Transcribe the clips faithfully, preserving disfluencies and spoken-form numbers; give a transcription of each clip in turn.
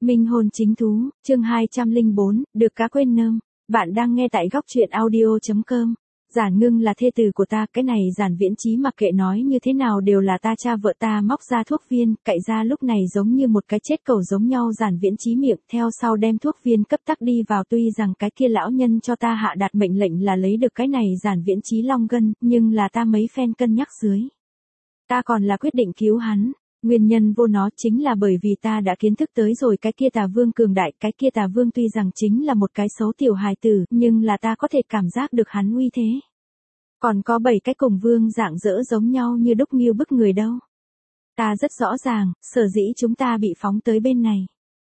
Minh hôn chính thú, chương hai trăm lẻ bốn, được cá quên nơm. Bạn đang nghe tại góc truyện audio chấm com. Giản Ngưng là thê tử của ta, cái này Giản Viễn Chí mặc kệ nói như thế nào đều là ta cha vợ ta móc ra thuốc viên, cậy ra lúc này giống như một cái chết cẩu giống nhau Giản Viễn Chí miệng, theo sau đem thuốc viên cấp tắc đi vào, tuy rằng cái kia lão nhân cho ta hạ đạt mệnh lệnh là lấy được cái này Giản Viễn Chí long gân, nhưng là ta mấy phen cân nhắc dưới. Ta còn là quyết định cứu hắn. Nguyên nhân vô nó chính là bởi vì ta đã kiến thức tới rồi cái kia tà vương cường đại, cái kia tà vương tuy rằng chính là một cái xấu tiểu hài tử, nhưng là ta có thể cảm giác được hắn uy thế. Còn có bảy cái cùng vương dạng dỡ giống nhau như đúc nghiêu bức người đâu. Ta rất rõ ràng, sở dĩ chúng ta bị phóng tới bên này.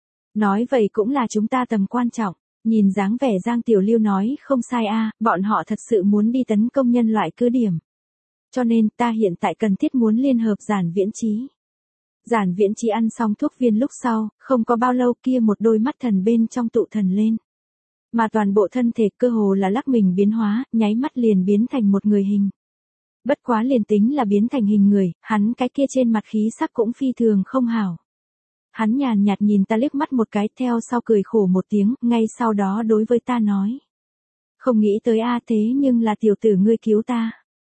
Nói vậy cũng là chúng ta tầm quan trọng, nhìn dáng vẻ Giang Tiểu Lưu nói không sai a, bọn họ thật sự muốn đi tấn công nhân loại cứ điểm. Cho nên ta hiện tại cần thiết muốn liên hợp Giản Viễn Chí. Giản Viễn Chí ăn xong thuốc viên lúc sau, không có bao lâu kia một đôi mắt thần bên trong tụ thần lên. Mà toàn bộ thân thể cơ hồ là lắc mình biến hóa, nháy mắt liền biến thành một người hình. Bất quá liền tính là biến thành hình người, hắn cái kia trên mặt khí sắc cũng phi thường không hảo. Hắn nhàn nhạt nhìn ta liếc mắt một cái, theo sau cười khổ một tiếng, ngay sau đó đối với ta nói. Không nghĩ tới a thế nhưng là tiểu tử ngươi cứu ta.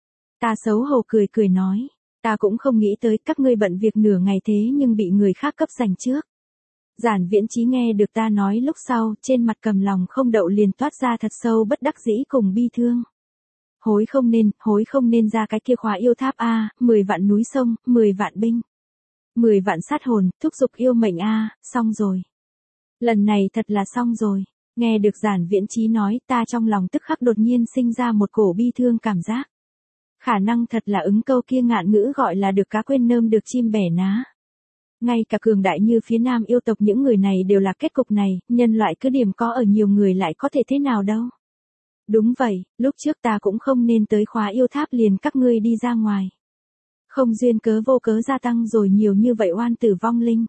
Ta xấu hổ cười cười nói. Ta cũng không nghĩ tới các ngươi bận việc nửa ngày thế nhưng bị người khác cấp giành trước. Giản Viễn Chí nghe được ta nói lúc sau, trên mặt cầm lòng không đậu liền toát ra thật sâu bất đắc dĩ cùng bi thương. Hối không nên, hối không nên ra cái kia khóa yêu tháp a, mười vạn núi sông, mười vạn binh. mười vạn sát hồn, thúc giục yêu mệnh a, xong rồi. Lần này thật là xong rồi. Nghe được Giản Viễn Chí nói, ta trong lòng tức khắc đột nhiên sinh ra một cổ bi thương cảm giác. Khả năng thật là ứng câu kia ngạn ngữ gọi là được cá quên nơm được chim bẻ ná. Ngay cả cường đại như phía nam yêu tộc những người này đều là kết cục này, nhân loại cứ điểm có ở nhiều người lại có thể thế nào đâu. Đúng vậy, lúc trước ta cũng không nên tới khóa yêu tháp liền các ngươi đi ra ngoài. Không duyên cớ vô cớ gia tăng rồi nhiều như vậy oan tử vong linh.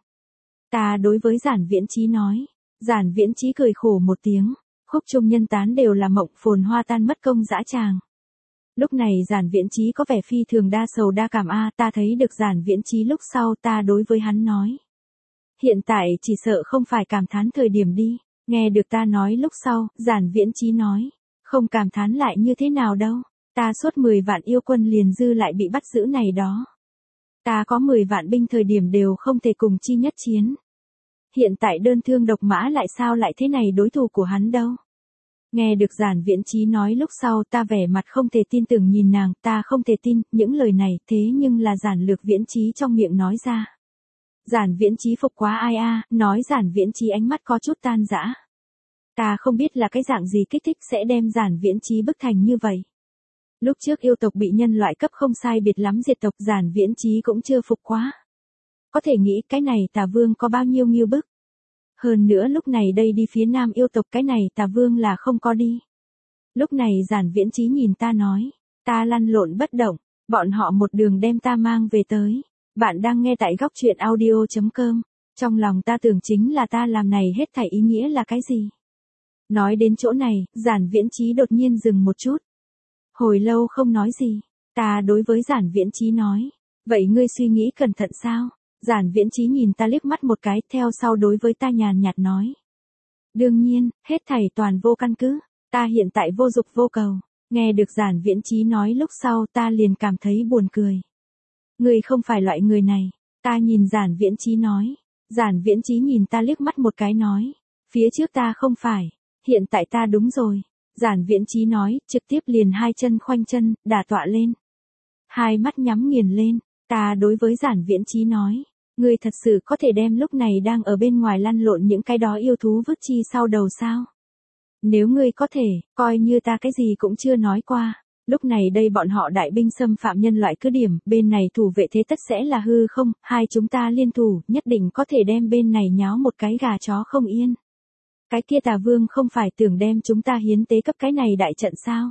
Ta đối với Giản Viễn Chí nói. Giản Viễn Chí cười khổ một tiếng, khúc trung nhân tán đều là mộng phồn hoa tan mất công dã tràng. Lúc này Giản Viễn Chí có vẻ phi thường đa sầu đa cảm a, ta thấy được Giản Viễn Chí lúc sau ta đối với hắn nói. Hiện tại chỉ sợ không phải cảm thán thời điểm đi, nghe được ta nói lúc sau, Giản Viễn Chí nói. Không cảm thán lại như thế nào đâu, ta suốt mười vạn yêu quân liền dư lại bị bắt giữ này đó. Ta có mười vạn binh thời điểm đều không thể cùng chi nhất chiến. Hiện tại đơn thương độc mã lại sao lại thế này đối thủ của hắn đâu. Nghe được Giản Viễn Chí nói lúc sau ta vẻ mặt không thể tin tưởng nhìn nàng, ta không thể tin, những lời này thế nhưng là Giản Lược Viễn Chí trong miệng nói ra. Giản Viễn Chí phục quá ai a, nói Giản Viễn Chí ánh mắt có chút tan rã. Ta không biết là cái dạng gì kích thích sẽ đem Giản Viễn Chí bức thành như vậy. Lúc trước yêu tộc bị nhân loại cấp không sai biệt lắm diệt tộc, Giản Viễn Chí cũng chưa phục quá. Có thể nghĩ cái này Tà Vương có bao nhiêu nghiêu bức. Hơn nữa lúc này đây đi phía nam yêu tộc cái này Tà Vương là không có đi. Lúc này Giản Viễn Chí nhìn ta nói, ta lăn lộn bất động, bọn họ một đường đem ta mang về tới. Bạn đang nghe tại góc truyện audio chấm com. Trong lòng ta tưởng chính là ta làm này hết thảy ý nghĩa là cái gì. Nói đến chỗ này, Giản Viễn Chí đột nhiên dừng một chút. Hồi lâu không nói gì, ta đối với Giản Viễn Chí nói, vậy ngươi suy nghĩ cẩn thận sao? Giản Viễn Chí nhìn ta liếc mắt một cái, theo sau đối với ta nhàn nhạt nói. Đương nhiên, hết thảy toàn vô căn cứ, ta hiện tại vô dục vô cầu. Nghe được Giản Viễn Chí nói lúc sau ta liền cảm thấy buồn cười. Ngươi không phải loại người này, ta nhìn Giản Viễn Chí nói. Giản Viễn Chí nhìn ta liếc mắt một cái nói, phía trước ta không phải, hiện tại ta đúng rồi. Giản Viễn Chí nói, trực tiếp liền hai chân khoanh chân, đả tọa lên. Hai mắt nhắm nghiền lên, ta đối với Giản Viễn Chí nói. Ngươi thật sự có thể đem lúc này đang ở bên ngoài lăn lộn những cái đó yêu thú vứt chi sau đầu sao? Nếu ngươi có thể, coi như ta cái gì cũng chưa nói qua. Lúc này đây bọn họ đại binh xâm phạm nhân loại cứ điểm, bên này thủ vệ thế tất sẽ là hư không, hai chúng ta liên thủ, nhất định có thể đem bên này nháo một cái gà chó không yên. Cái kia Tà Vương không phải tưởng đem chúng ta hiến tế cấp cái này đại trận sao?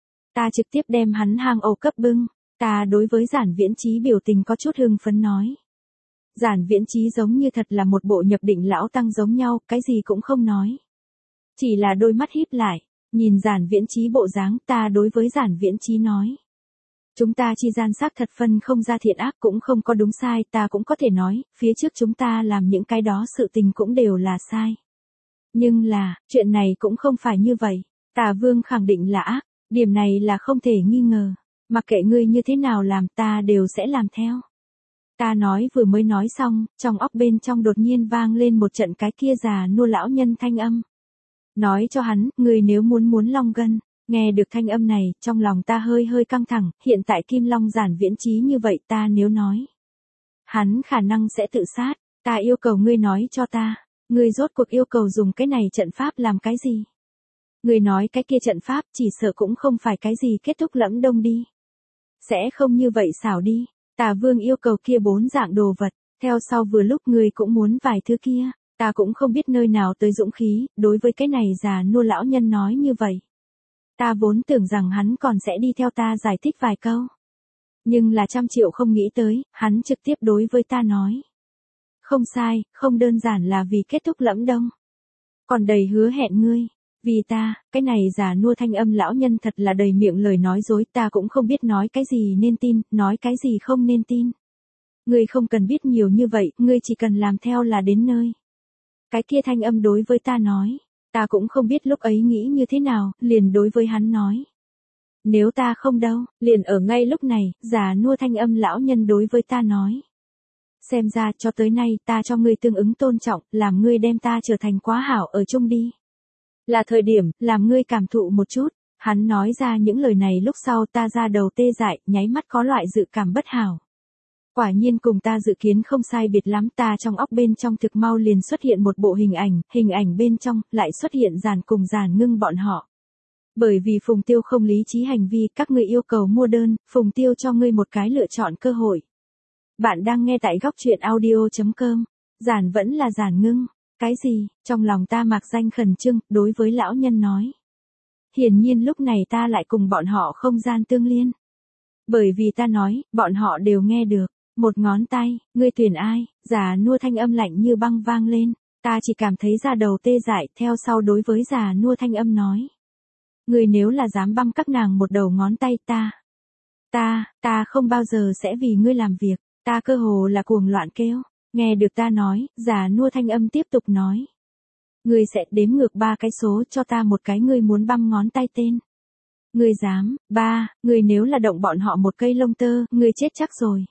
Ta trực tiếp đem hắn hang ổ cấp bưng, ta đối với Giản Viễn Chí biểu tình có chút hưng phấn nói. Giản Viễn Chí giống như thật là một bộ nhập định lão tăng giống nhau, cái gì cũng không nói. Chỉ là đôi mắt híp lại, nhìn Giản Viễn Chí bộ dáng, ta đối với Giản Viễn Chí nói. Chúng ta chi gian xác thật phân không ra thiện ác cũng không có đúng sai, ta cũng có thể nói, phía trước chúng ta làm những cái đó sự tình cũng đều là sai. Nhưng là, chuyện này cũng không phải như vậy. Tà Vương khẳng định là ác, điểm này là không thể nghi ngờ. Mặc kệ ngươi như thế nào làm ta đều sẽ làm theo. Ta nói vừa mới nói xong, trong óc bên trong đột nhiên vang lên một trận cái kia già nua lão nhân thanh âm. Nói cho hắn, ngươi nếu muốn muốn long gân. Nghe được thanh âm này, trong lòng ta hơi hơi căng thẳng, hiện tại Kim Long giản viễn trí như vậy ta nếu nói. Hắn khả năng sẽ tự sát, ta yêu cầu ngươi nói cho ta, ngươi rốt cuộc yêu cầu dùng cái này trận pháp làm cái gì? Ngươi nói cái kia trận pháp chỉ sợ cũng không phải cái gì kết thúc lẫm đông đi. Sẽ không như vậy xảo đi, Tà Vương yêu cầu kia bốn dạng đồ vật, theo sau vừa lúc ngươi cũng muốn vài thứ kia, ta cũng không biết nơi nào tới dũng khí, đối với cái này già nua lão nhân nói như vậy. Ta vốn tưởng rằng hắn còn sẽ đi theo ta giải thích vài câu. Nhưng là trăm triệu không nghĩ tới, hắn trực tiếp đối với ta nói. Không sai, không đơn giản là vì kết thúc lẫm đông. Còn đầy hứa hẹn ngươi. Vì ta, cái này già nua thanh âm lão nhân thật là đầy miệng lời nói dối, ta cũng không biết nói cái gì nên tin, nói cái gì không nên tin. Ngươi không cần biết nhiều như vậy, ngươi chỉ cần làm theo là đến nơi. Cái kia thanh âm đối với ta nói. Ta cũng không biết lúc ấy nghĩ như thế nào, liền đối với hắn nói. Nếu ta không đâu, liền ở ngay lúc này, già nua thanh âm lão nhân đối với ta nói. Xem ra cho tới nay ta cho ngươi tương ứng tôn trọng, làm ngươi đem ta trở thành quá hảo ở chung đi. Là thời điểm, làm ngươi cảm thụ một chút. Hắn nói ra những lời này lúc sau ta ra đầu tê dại, nháy mắt có loại dự cảm bất hảo. Quả nhiên cùng ta dự kiến không sai biệt lắm, ta trong óc bên trong thực mau liền xuất hiện một bộ hình ảnh, hình ảnh bên trong lại xuất hiện Giản cùng Giản Ngưng bọn họ. Bởi vì Phùng Tiêu không lý trí hành vi, các ngươi yêu cầu mua đơn, Phùng Tiêu cho ngươi một cái lựa chọn cơ hội. Bạn đang nghe tại góc truyện audio chấm com. Giản vẫn là Giản Ngưng. Cái gì? Trong lòng ta mạc danh khẩn trương, đối với lão nhân nói. Hiển nhiên lúc này ta lại cùng bọn họ không gian tương liên. Bởi vì ta nói, bọn họ đều nghe được. Một ngón tay, ngươi tuyển ai? Già nua thanh âm lạnh như băng vang lên. Ta chỉ cảm thấy da đầu tê dại, theo sau đối với già nua thanh âm nói. Ngươi nếu là dám băm các nàng một đầu ngón tay ta. Ta, ta không bao giờ sẽ vì ngươi làm việc. Ta cơ hồ là cuồng loạn kêu. Nghe được ta nói, già nua thanh âm tiếp tục nói. Ngươi sẽ đếm ngược ba cái số cho ta một cái ngươi muốn băm ngón tay tên. Ngươi dám, ba, ngươi nếu là động bọn họ một cây lông tơ, ngươi chết chắc rồi.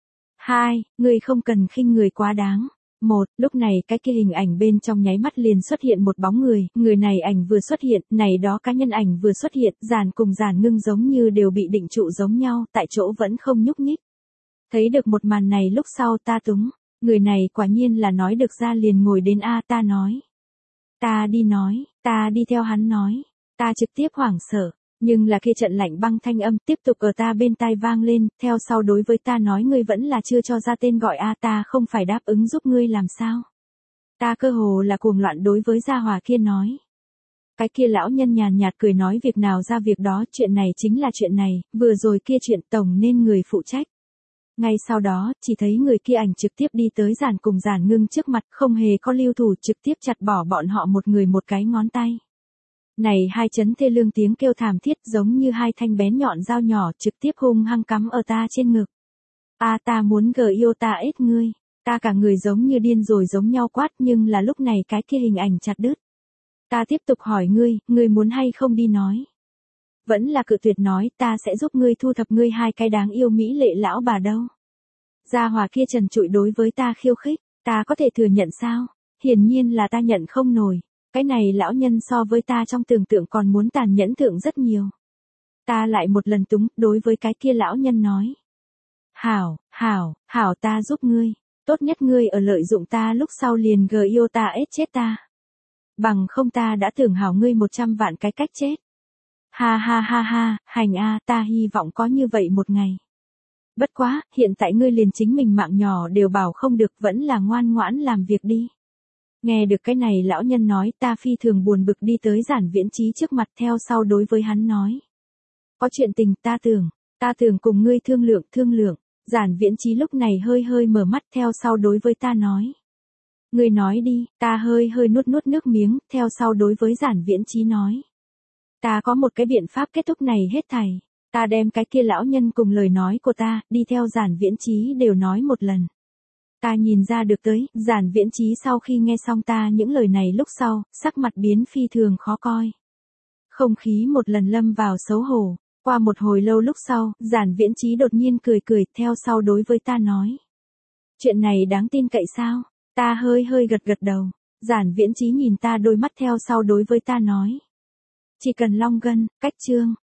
Hai, ngươi không cần khinh người quá đáng. Một, lúc này cái kia hình ảnh bên trong nháy mắt liền xuất hiện một bóng người, người này ảnh vừa xuất hiện, này đó cá nhân ảnh vừa xuất hiện, Giản cùng Giản Ngưng giống như đều bị định trụ giống nhau, tại chỗ vẫn không nhúc nhích. Thấy được một màn này lúc sau ta túng, người này quả nhiên là nói được ra liền ngồi đến A ta nói. Ta đi nói, ta đi theo hắn nói, ta trực tiếp hoảng sợ. Nhưng là kia trận lạnh băng thanh âm tiếp tục ở ta bên tai vang lên, theo sau đối với ta nói ngươi vẫn là chưa cho ra tên gọi a ta không phải đáp ứng giúp ngươi làm sao. Ta cơ hồ là cuồng loạn đối với gia hòa kia nói. Cái kia lão nhân nhàn nhạt cười nói việc nào ra việc đó, chuyện này chính là chuyện này, vừa rồi kia chuyện tổng nên người phụ trách. Ngay sau đó, chỉ thấy người kia ảnh trực tiếp đi tới Giản cùng Giản Ngưng trước mặt, không hề có lưu thủ, trực tiếp chặt bỏ bọn họ một người một cái ngón tay. Này hai chấn thê lương tiếng kêu thảm thiết giống như hai thanh bén nhọn dao nhỏ trực tiếp hung hăng cắm ở ta trên ngực. A ta muốn gờ yêu ta ít ngươi, ta cả người giống như điên rồi giống nhau quát, nhưng là lúc này cái kia hình ảnh chặt đứt. Ta tiếp tục hỏi ngươi, ngươi muốn hay không đi nói. Vẫn là cự tuyệt nói, ta sẽ giúp ngươi thu thập ngươi hai cái đáng yêu mỹ lệ lão bà đâu. Gia hòa kia trần trụi đối với ta khiêu khích, ta có thể thừa nhận sao? Hiển nhiên là ta nhận không nổi. Cái này lão nhân so với ta trong tưởng tượng còn muốn tàn nhẫn thượng rất nhiều. Ta lại một lần túng, đối với cái kia lão nhân nói. Hảo, hảo, hảo ta giúp ngươi. Tốt nhất ngươi ở lợi dụng ta lúc sau liền gờ yêu ta ết chết ta. Bằng không ta đã tưởng hảo ngươi một trăm vạn cái cách chết. Ha ha ha ha, hành a ta hy vọng có như vậy một ngày. Bất quá, hiện tại ngươi liền chính mình mạng nhỏ đều bảo không được, vẫn là ngoan ngoãn làm việc đi. Nghe được cái này lão nhân nói, ta phi thường buồn bực đi tới Giản Viễn Trí trước mặt, theo sau đối với hắn nói. Có chuyện tình ta tưởng, ta tưởng cùng ngươi thương lượng thương lượng. Giản Viễn Trí lúc này hơi hơi mở mắt, theo sau đối với ta nói. Ngươi nói đi, ta hơi hơi nuốt nuốt nước miếng, theo sau đối với Giản Viễn Trí nói. Ta có một cái biện pháp kết thúc này hết thảy. Ta đem cái kia lão nhân cùng lời nói của ta, đi theo Giản Viễn Chí đều nói một lần. Ta nhìn ra được tới, Giản Viễn Chí sau khi nghe xong ta những lời này lúc sau, sắc mặt biến phi thường khó coi. Không khí một lần lâm vào xấu hổ. Qua một hồi lâu lúc sau, Giản Viễn Chí đột nhiên cười cười, theo sau đối với ta nói. Chuyện này đáng tin cậy sao? Ta hơi hơi gật gật đầu. Giản Viễn Chí nhìn ta đôi mắt theo sau đối với ta nói. Chỉ cần long gân, cách chương.